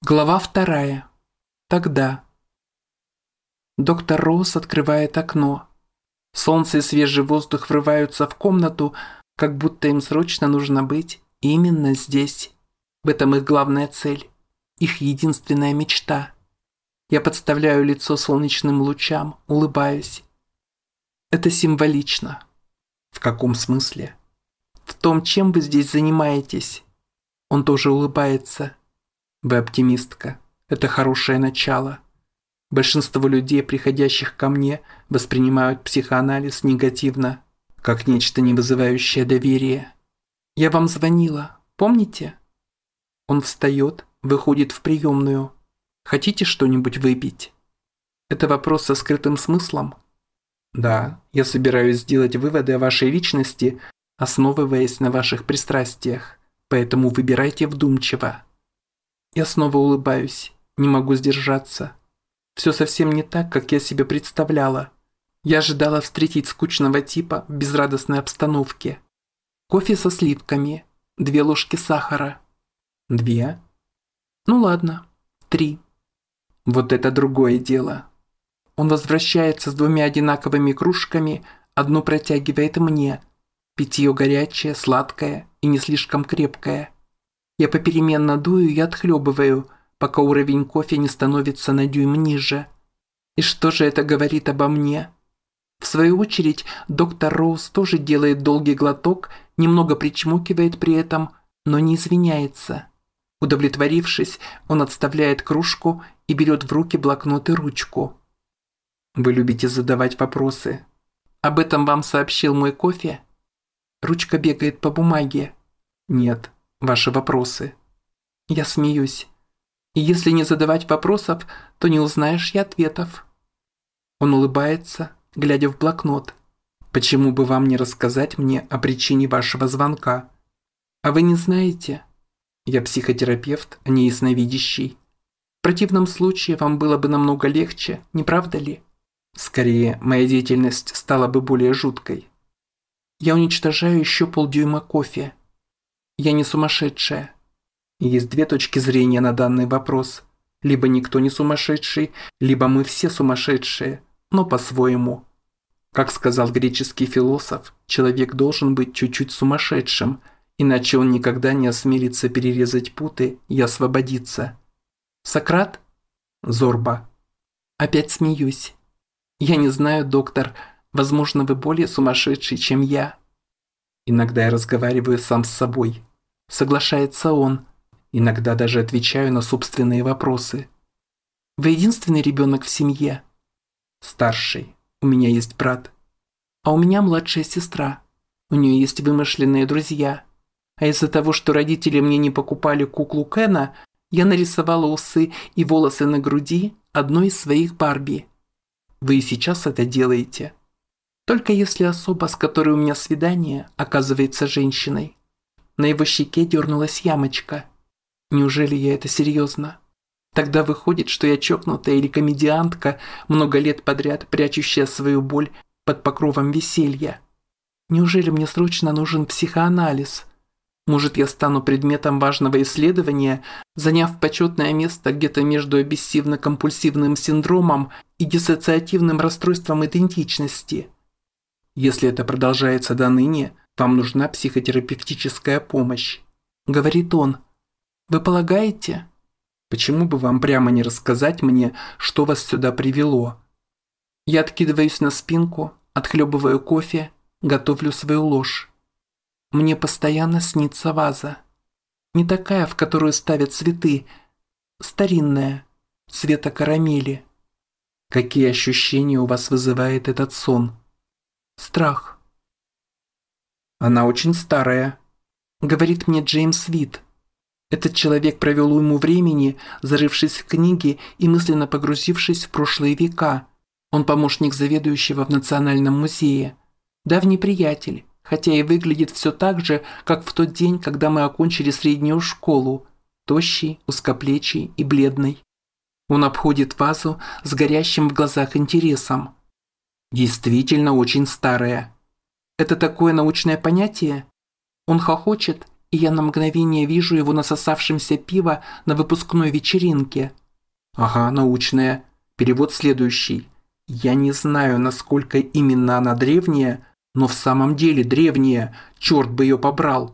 Глава 2. Тогда. Доктор Роуз открывает окно. Солнце и свежий воздух врываются в комнату, как будто им срочно нужно быть именно здесь. В этом их главная цель, их единственная мечта. Я подставляю лицо солнечным лучам, улыбаюсь. Это символично. В каком смысле? В том, чем вы здесь занимаетесь. Он тоже улыбается. Вы оптимистка. Это хорошее начало. Большинство людей, приходящих ко мне, воспринимают психоанализ негативно, как нечто, не вызывающее доверия. Я вам звонила, помните? Он встает, выходит в приемную. Хотите что-нибудь выпить? Это вопрос со скрытым смыслом? Да, я собираюсь сделать выводы о вашей личности, основываясь на ваших пристрастиях, поэтому выбирайте вдумчиво. Я снова улыбаюсь, не могу сдержаться. Все совсем не так, как я себе представляла. Я ожидала встретить скучного типа в безрадостной обстановке. Кофе со сливками, 2 ложки сахара. 2? Ну ладно, 3. Вот это другое дело. Он возвращается с 2 одинаковыми кружками, одну протягивает мне. Питье горячее, сладкое и не слишком крепкое. Я попеременно дую и отхлебываю, пока уровень кофе не становится на дюйм ниже. И что же это говорит обо мне? В свою очередь, доктор Роуз тоже делает долгий глоток, немного причмокивает при этом, но не извиняется. Удовлетворившись, он отставляет кружку и берет в руки блокнот и ручку. Вы любите задавать вопросы. Об этом вам сообщил мой кофе? Ручка бегает по бумаге. Нет. Ваши вопросы. Я смеюсь. И если не задавать вопросов, то не узнаешь и ответов. Он улыбается, глядя в блокнот. Почему бы вам не рассказать мне о причине вашего звонка? А вы не знаете? Я психотерапевт, а не ясновидящий. В противном случае вам было бы намного легче, не правда ли? Скорее, моя деятельность стала бы более жуткой. Я уничтожаю еще полдюйма кофе. Я не сумасшедшая. Есть 2 точки зрения на данный вопрос. Либо никто не сумасшедший, либо мы все сумасшедшие, но по-своему. Как сказал греческий философ, человек должен быть чуть-чуть сумасшедшим, иначе он никогда не осмелится перерезать путы и освободиться. Сократ? Зорба. Опять смеюсь. Я не знаю, доктор, возможно, вы более сумасшедший, чем я. Иногда я разговариваю сам с собой. Соглашается он. Иногда даже отвечаю на собственные вопросы. Вы единственный ребенок в семье? Старший. У меня есть брат. А у меня младшая сестра. У нее есть вымышленные друзья. А из-за того, что родители мне не покупали куклу Кена, я нарисовала усы и волосы на груди одной из своих Барби. Вы и сейчас это делаете. Только если особа, с которой у меня свидание, оказывается женщиной. На его щеке дернулась ямочка. Неужели я это серьезно? Тогда выходит, что я чокнутая или комедиантка, много лет подряд прячущая свою боль под покровом веселья. Неужели мне срочно нужен психоанализ? Может, я стану предметом важного исследования, заняв почетное место где-то между обессивно-компульсивным синдромом и диссоциативным расстройством идентичности? Если это продолжается до ныне, вам нужна психотерапевтическая помощь. Говорит он. Вы полагаете? Почему бы вам прямо не рассказать мне, что вас сюда привело? Я откидываюсь на спинку, отхлебываю кофе, готовлю свою ложь. Мне постоянно снится ваза. Не такая, в которую ставят цветы. Старинная, цвета карамели. Какие ощущения у вас вызывает этот сон? Страх. Она очень старая, говорит мне Джеймс Вит. Этот человек провел уйму времени, зарывшись в книги и мысленно погрузившись в прошлые века. Он помощник заведующего в Национальном музее. Давний приятель, хотя и выглядит все так же, как в тот день, когда мы окончили среднюю школу. Тощий, узкоплечий и бледный. Он обходит вазу с горящим в глазах интересом. Действительно очень старая. Это такое научное понятие? Он хохочет и я на мгновение вижу его насосавшимся пива на выпускной вечеринке. Ага, научная. Перевод следующий. Я не знаю, насколько именно она древняя, но в самом деле древняя, черт бы ее побрал.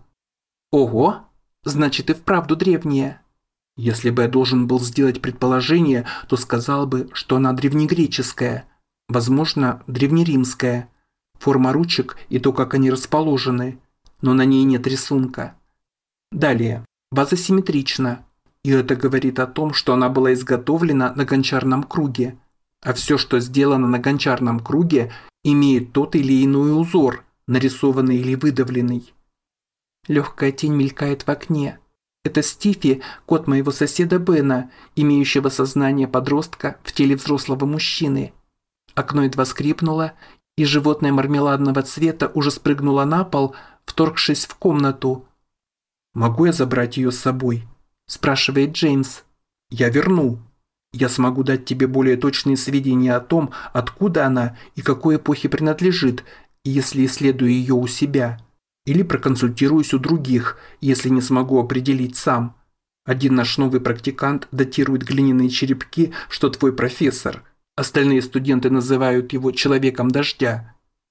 Ого, значит и вправду древняя. Если бы я должен был сделать предположение, то сказал бы, что она древнегреческая, возможно, древнеримская. Форма ручек и то, как они расположены, но на ней нет рисунка. Далее, ваза симметрична, и это говорит о том, что она была изготовлена на гончарном круге, а все, что сделано на гончарном круге, имеет тот или иной узор, нарисованный или выдавленный. Легкая тень мелькает в окне. Это Стифи, кот моего соседа Бена, имеющего сознание подростка в теле взрослого мужчины. Окно едва скрипнуло, и животное мармеладного цвета уже спрыгнуло на пол, вторгшись в комнату. «Могу я забрать ее с собой?» – спрашивает Джеймс. «Я верну. Я смогу дать тебе более точные сведения о том, откуда она и какой эпохе принадлежит, если исследую ее у себя. Или проконсультируюсь у других, если не смогу определить сам. Один наш новый практикант датирует глиняные черепки, что твой профессор. Остальные студенты называют его «человеком дождя».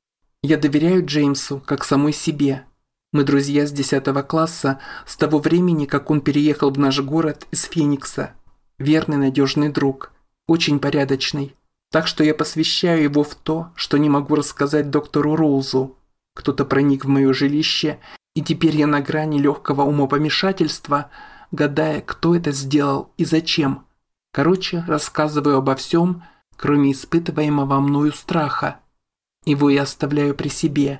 Я доверяю Джеймсу, как самой себе. Мы друзья с 10 класса, с того времени, как он переехал в наш город из Феникса. Верный, надежный друг, очень порядочный. Так что я посвящаю его в то, что не могу рассказать доктору Роузу. Кто-то проник в мое жилище, и теперь я на грани легкого умопомешательства, гадая, кто это сделал и зачем. Короче, рассказываю обо всем, кроме испытываемого мною страха. Его я оставляю при себе.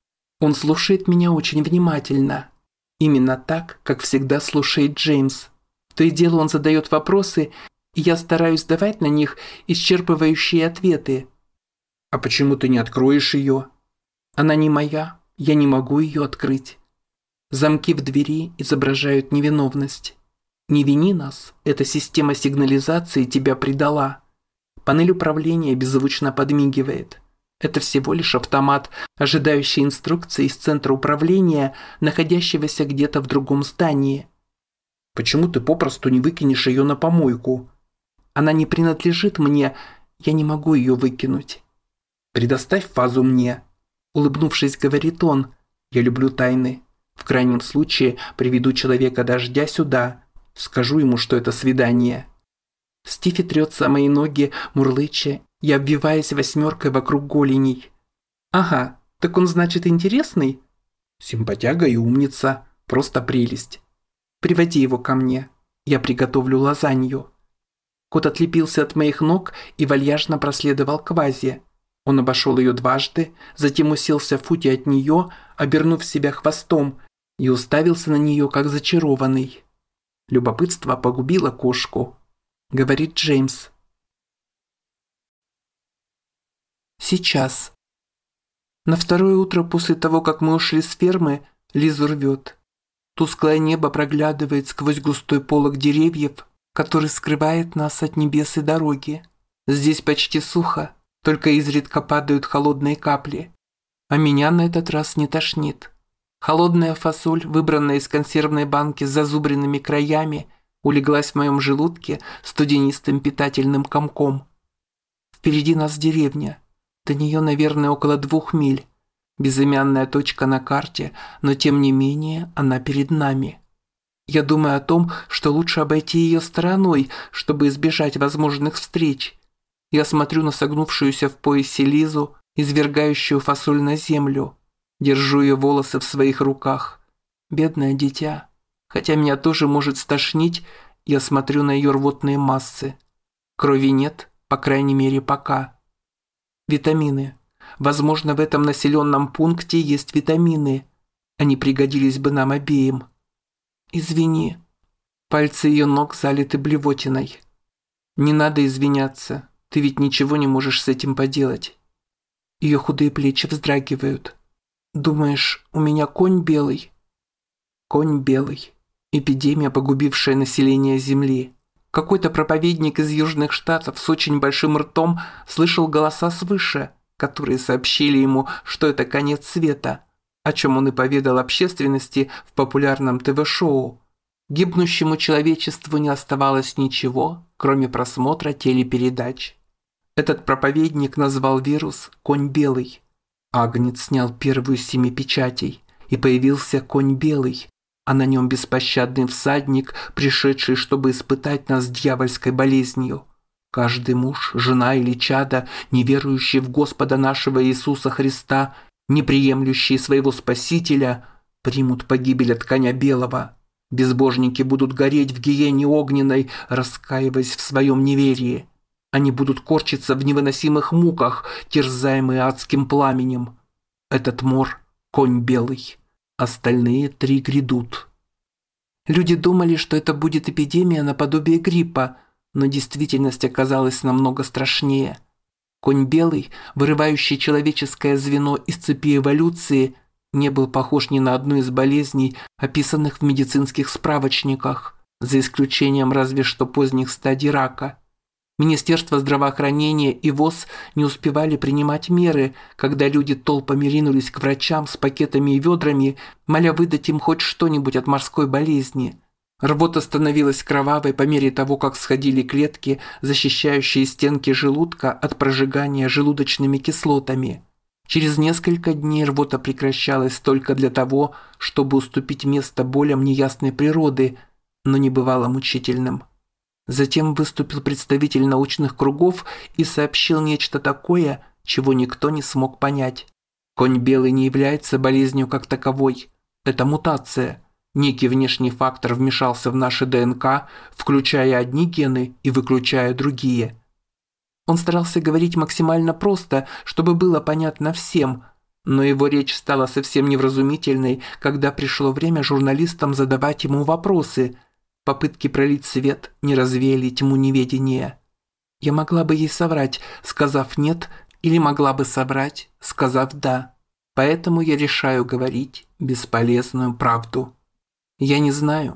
Он слушает меня очень внимательно. Именно так, как всегда слушает Джеймс. То и дело он задает вопросы, и я стараюсь давать на них исчерпывающие ответы. «А почему ты не откроешь ее?» «Она не моя, я не могу ее открыть». Замки в двери изображают невиновность. «Не вини нас, эта система сигнализации тебя предала». Панель управления беззвучно подмигивает. Это всего лишь автомат, ожидающий инструкции из центра управления, находящегося где-то в другом здании. «Почему ты попросту не выкинешь ее на помойку?» «Она не принадлежит мне, я не могу ее выкинуть». «Предоставь фазу мне», – улыбнувшись, говорит он. «Я люблю тайны. В крайнем случае приведу человека дождя сюда. Скажу ему, что это свидание». Стифи трется о мои ноги, мурлыча, и обвиваясь восьмеркой вокруг голеней. «Ага, так он, значит, интересный?» «Симпатяга и умница. Просто прелесть. Приводи его ко мне. Я приготовлю лазанью». Кот отлепился от моих ног и вальяжно проследовал к вазе. Он обошел ее дважды, затем уселся в футе от нее, обернув себя хвостом, и уставился на нее, как зачарованный. «Любопытство погубило кошку», — говорит Джеймс. Сейчас. На второе утро после того, как мы ушли с фермы, Лизу рвет. Тусклое небо проглядывает сквозь густой полог деревьев, который скрывает нас от небес и дороги. Здесь почти сухо, только изредка падают холодные капли. А меня на этот раз не тошнит. Холодная фасоль, выбранная из консервной банки с зазубренными краями, улеглась в моем желудке студенистым питательным комком. Впереди нас деревня. До нее, наверное, около 2 миль. Безымянная точка на карте, но тем не менее она перед нами. Я думаю о том, что лучше обойти ее стороной, чтобы избежать возможных встреч. Я смотрю на согнувшуюся в поясе Лизу, извергающую фасоль на землю. Держу ее волосы в своих руках. Бедное дитя. Хотя меня тоже может стошнить, я смотрю на ее рвотные массы. Крови нет, по крайней мере, пока. Витамины. Возможно, в этом населенном пункте есть витамины. Они пригодились бы нам обеим. Извини. Пальцы ее ног залиты блевотиной. Не надо извиняться. Ты ведь ничего не можешь с этим поделать. Ее худые плечи вздрагивают. Думаешь, у меня конь белый? Конь белый. Эпидемия, погубившая население Земли. Какой-то проповедник из Южных Штатов с очень большим ртом слышал голоса свыше, которые сообщили ему, что это конец света. о чем он и поведал общественности в популярном ТВ-шоу. Гибнущему человечеству не оставалось ничего, кроме просмотра телепередач. Этот проповедник назвал вирус «Конь белый». Агнец снял первую из 7 печатей, и появился конь белый, а на нем беспощадный всадник, пришедший, чтобы испытать нас дьявольской болезнью. Каждый муж, жена или чадо, не верующий в Господа нашего Иисуса Христа, не приемлющие своего Спасителя, примут погибель от коня белого. Безбожники будут гореть в гиене огненной, раскаиваясь в своем неверии. Они будут корчиться в невыносимых муках, терзаемые адским пламенем. Этот мор – конь белый. Остальные 3 грядут. Люди думали, что это будет эпидемия наподобие гриппа, но действительность оказалась намного страшнее. Конь белый, вырывающий человеческое звено из цепи эволюции, не был похож ни на одну из болезней, описанных в медицинских справочниках, за исключением разве что поздних стадий рака. Министерство здравоохранения и ВОЗ не успевали принимать меры, когда люди толпами ринулись к врачам с пакетами и ведрами, моля выдать им хоть что-нибудь от морской болезни. Рвота становилась кровавой по мере того, как сходили клетки, защищающие стенки желудка от прожигания желудочными кислотами. Через несколько дней рвота прекращалась только для того, чтобы уступить место болям неясной природы, но не бывало мучительным. Затем выступил представитель научных кругов и сообщил нечто такое, чего никто не смог понять. Конь белый не является болезнью как таковой. Это мутация. Некий внешний фактор вмешался в наши ДНК, включая одни гены и выключая другие. Он старался говорить максимально просто, чтобы было понятно всем, но его речь стала совсем невразумительной, когда пришло время журналистам задавать ему вопросы. Попытки пролить свет не развеяли тьму неведения. Я могла бы ей соврать, сказав «нет», или могла бы соврать, сказав «да». Поэтому я решаю говорить бесполезную правду. Я не знаю.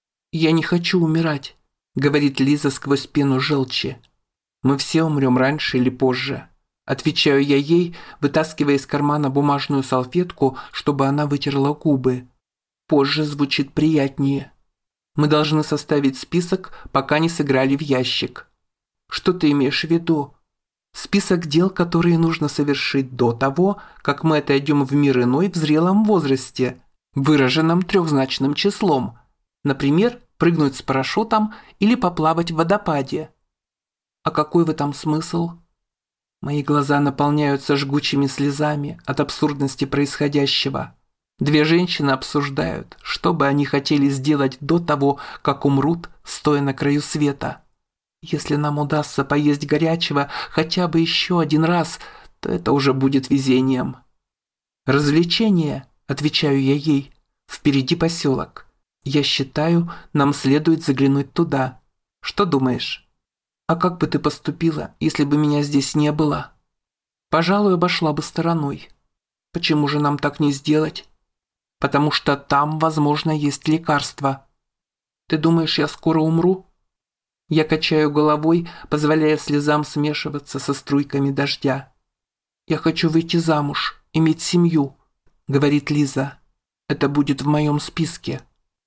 Я не хочу умирать, говорит Лиза сквозь пену желчи. Мы все умрем раньше или позже. Отвечаю я ей, вытаскивая из кармана бумажную салфетку, чтобы она вытерла губы. Позже звучит приятнее. Мы должны составить список, пока не сыграли в ящик. Что ты имеешь в виду? Список дел, которые нужно совершить до того, как мы отойдем в мир иной в зрелом возрасте, выраженном 3-значным числом. Например, прыгнуть с парашютом или поплавать в водопаде. А какой в этом смысл? Мои глаза наполняются жгучими слезами от абсурдности происходящего. 2 женщины обсуждают, что бы они хотели сделать до того, как умрут, стоя на краю света. Если нам удастся поесть горячего хотя бы еще 1 раз, то это уже будет везением. «Развлечение», – отвечаю я ей, – «впереди поселок. Я считаю, нам следует заглянуть туда. Что думаешь?» «А как бы ты поступила, если бы меня здесь не было?» «Пожалуй, обошла бы стороной». «Почему же нам так не сделать?» «Потому что там, возможно, есть лекарство». «Ты думаешь, я скоро умру?» Я качаю головой, позволяя слезам смешиваться со струйками дождя. «Я хочу выйти замуж, иметь семью», — говорит Лиза. «Это будет в моем списке».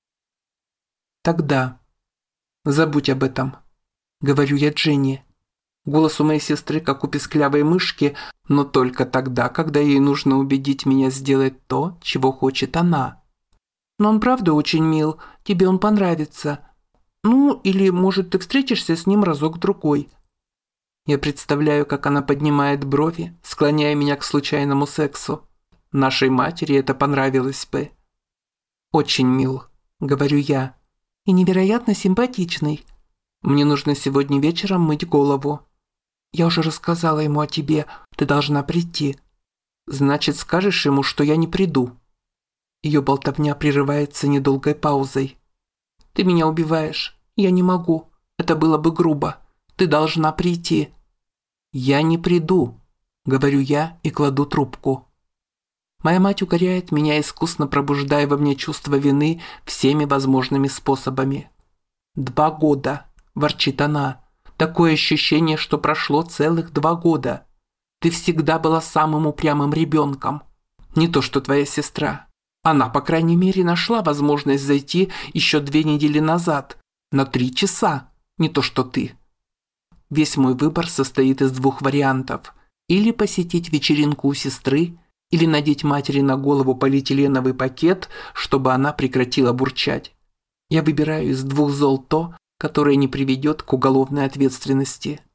«Тогда забудь об этом», — говорю я Дженни. Голос у моей сестры как у писклявой мышки, но только тогда, когда ей нужно убедить меня сделать то, чего хочет она. «Но он правда очень мил, тебе он понравится. Ну, или, может, ты встретишься с ним разок-другой». Я представляю, как она поднимает брови, склоняя меня к случайному сексу. Нашей матери это понравилось бы. «Очень мил», — говорю я. «И невероятно симпатичный. Мне нужно сегодня вечером мыть голову». «Я уже рассказала ему о тебе, ты должна прийти». «Значит, скажешь ему, что я не приду». Ее болтовня прерывается недолгой паузой. «Ты меня убиваешь. Я не могу. Это было бы грубо. Ты должна прийти». «Я не приду», — говорю я и кладу трубку. Моя мать укоряет меня, искусно пробуждая во мне чувство вины всеми возможными способами. 2 года, ворчит она. Такое ощущение, что прошло целых 2 года. Ты всегда была самым упрямым ребенком. Не то что твоя сестра. Она, по крайней мере, нашла возможность зайти еще 2 недели назад. На 3 часа. Не то что ты. Весь мой выбор состоит из 2 вариантов. Или посетить вечеринку у сестры, или надеть матери на голову полиэтиленовый пакет, чтобы она прекратила бурчать. Я выбираю из 2 зол то, которое не приведет к уголовной ответственности.